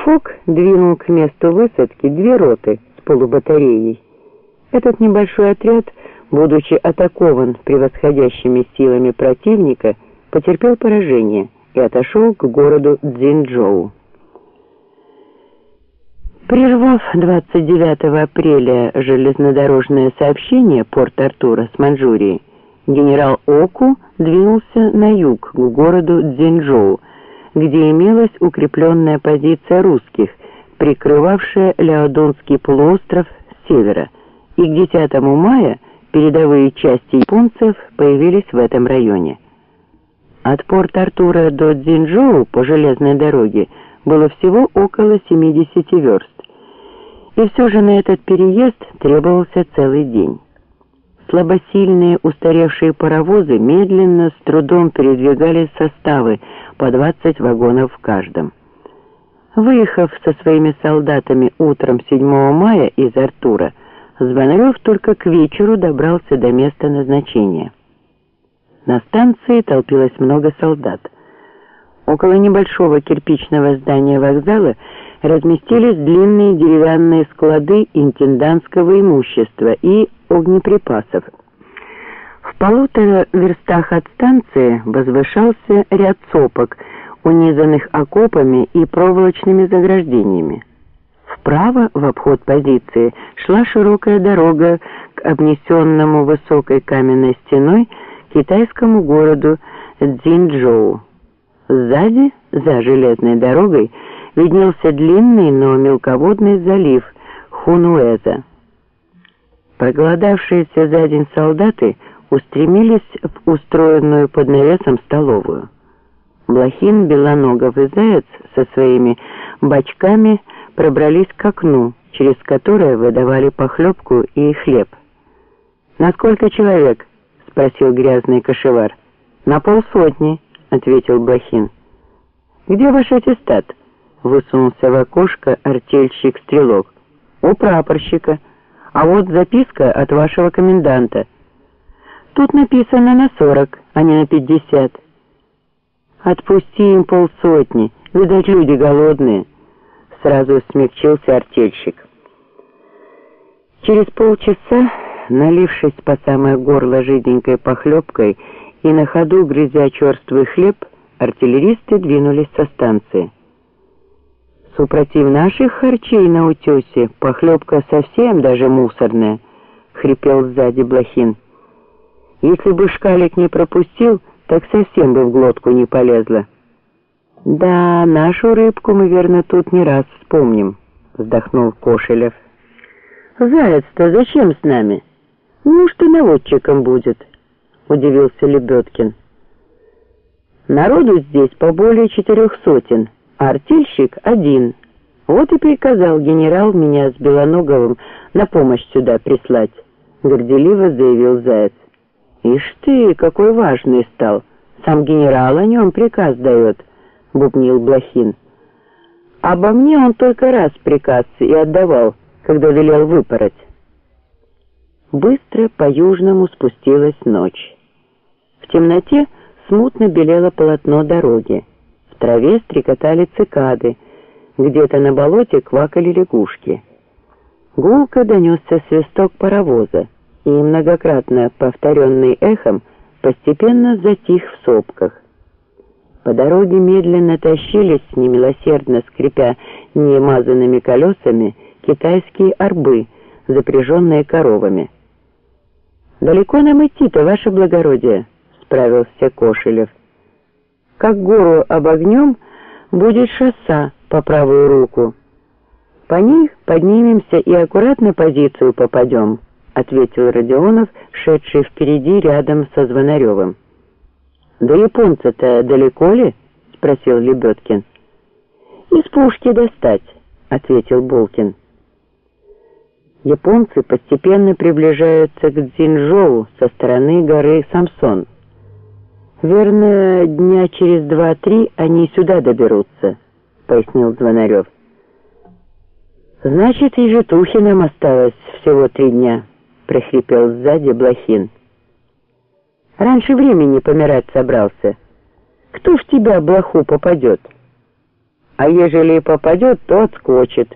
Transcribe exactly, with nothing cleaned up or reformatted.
Фок двинул к месту высадки две роты с полубатареей. Этот небольшой отряд, будучи атакован превосходящими силами противника, потерпел поражение и отошел к городу Цзиньчжоу. Прервав двадцать девятого апреля железнодорожное сообщение Порт-Артура с Маньчжурией, генерал Оку двинулся на юг к городу Цзиньчжоу, где имелась укрепленная позиция русских, прикрывавшая Ляодунский полуостров с севера, и к десятому мая передовые части японцев появились в этом районе. От Порт-Артура до Цзиньчжоу по железной дороге было всего около семидесяти верст, и все же на этот переезд требовался целый день. Слабосильные устаревшие паровозы медленно, с трудом передвигали составы по двадцать вагонов в каждом. Выехав со своими солдатами утром седьмого мая из Артура, Звонарев только к вечеру добрался до места назначения. На станции толпилось много солдат. Около небольшого кирпичного здания вокзала разместились длинные деревянные склады интендантского имущества и огнеприпасов. В полутора верстах от станции возвышался ряд сопок, унизанных окопами и проволочными заграждениями. Вправо, в обход позиции, шла широкая дорога к обнесенному высокой каменной стеной китайскому городу Цзиньчжоу. Сзади, за железной дорогой, виднелся длинный, но мелководный залив Хунуэза. Проголодавшиеся за день солдаты устремились в устроенную под навесом столовую. Блохин, Белоногов и Заяц со своими бочками пробрались к окну, через которое выдавали похлебку и хлеб. «На сколько человек?» — спросил грязный кошевар. «На полсотни», — ответил Блохин. «Где ваш аттестат?» — высунулся в окошко артельщик-стрелок. «У прапорщика. А вот записка от вашего коменданта. Тут написано на сорок, а не на пятьдесят». «Отпусти им полсотни, видать, люди голодные», — сразу смягчился артельщик. Через полчаса, налившись по самое горло жиденькой похлебкой и на ходу грызя черствый хлеб, артиллеристы двинулись со станции. «Супротив наших харчей на утесе похлебка совсем даже мусорная», — хрипел сзади Блохин. «Если бы шкалик не пропустил, так совсем бы в глотку не полезла». «Да, нашу рыбку мы, верно, тут не раз вспомним», — вздохнул Кошелев. «Заяц-то зачем с нами? Неужто наводчиком будет?» — удивился Лебедкин. «Народу здесь по более четырех сотен, а артельщик один. Вот и приказал генерал меня с Белоноговым на помощь сюда прислать», — горделиво заявил Заяц. «Ишь ты, какой важный стал! Сам генерал о нем приказ дает», — бубнил Блохин. «Обо мне он только раз приказ и отдавал, когда велел выпороть». Быстро по-южному спустилась ночь. В темноте смутно белело полотно дороги. В траве стрекотали цикады, где-то на болоте квакали лягушки. Гулко донесся свисток паровоза, и, многократно повторенный эхом, постепенно затих в сопках. По дороге медленно тащились, немилосердно скрипя немазанными колесами, китайские арбы, запряженные коровами. «Далеко нам идти-то, ваше благородие?» — справился Кошелев. «Как гору обогнем, будет шосса по правую руку. По ней поднимемся и аккуратно позицию попадем», — ответил Родионов, шедший впереди рядом со Звонаревым. «Да японцы-то далеко ли?» — спросил Лебедкин. «Из пушки достать», — ответил Булкин. Японцы постепенно приближаются к Цзиньчжоу со стороны горы Самсон. «Верно, дня через два-три они сюда доберутся», — пояснил Звонарев. «Значит, и житухи нам осталось всего три дня», — прохрипел сзади Блохин. «Раньше времени помирать собрался. Кто в тебя, блоху, попадет?» а ежели и попадет, то отскочит.